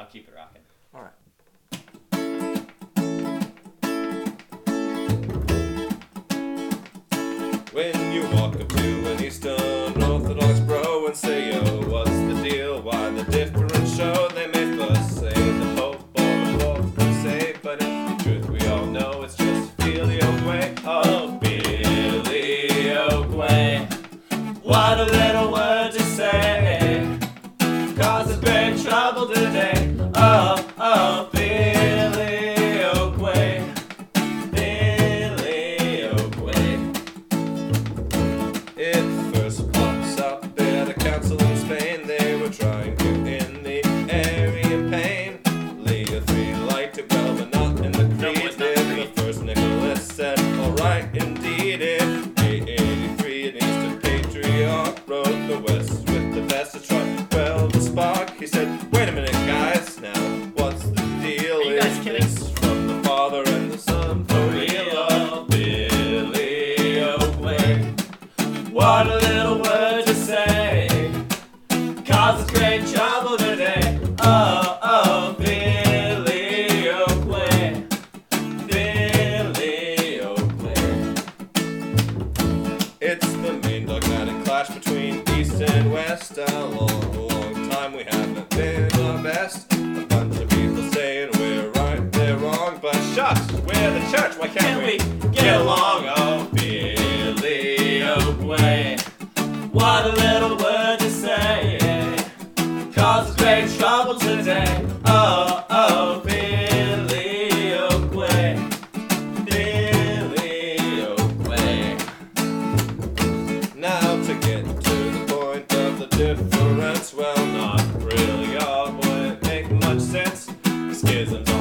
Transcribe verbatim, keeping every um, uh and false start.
keep it rocking. All right. When you walk up to an Eastern Orthodox bro and say, yo, what's the deal? Why the different show? They may first say the Pope or Lord say, but in truth we all know it's just Billy Oakway. Oh, Billy Oakway. What a little word to say, causes great trouble today. Oh, oh, Billy Oakway. Billy Oakway. It first pops up at a council in Spain. They were trying to end the Aryan pain. Leo three liked it well, but not in the No, creed. it's not the creed. The first Nicholas said, alright, indeed. In eight eighty-three, an Eastern patriarch wrote the West with the best to try. Well, the spark, he said, wait a minute, guys. Now, what's the deal? Are you guys Is kidding? this from the Father and the Son for real? Oh, Billy Oakway. What a little word to say, causes great trouble today. Oh, oh, Billy Oakway. Billy Oakway. It's the main dogmatic clash between East and West. A long, long time we haven't been our best. A bunch of people saying we're right, they're wrong. But shucks, we're the church, why can't, Can't we we get get along? Oh, Billy Oakway. What a little word to say, causes great trouble today. Oh, oh, Billy Oakway. Billy Oakway. Now to get to the point of the difference, well, not really, y'all, wouldn't make much sense. Schisms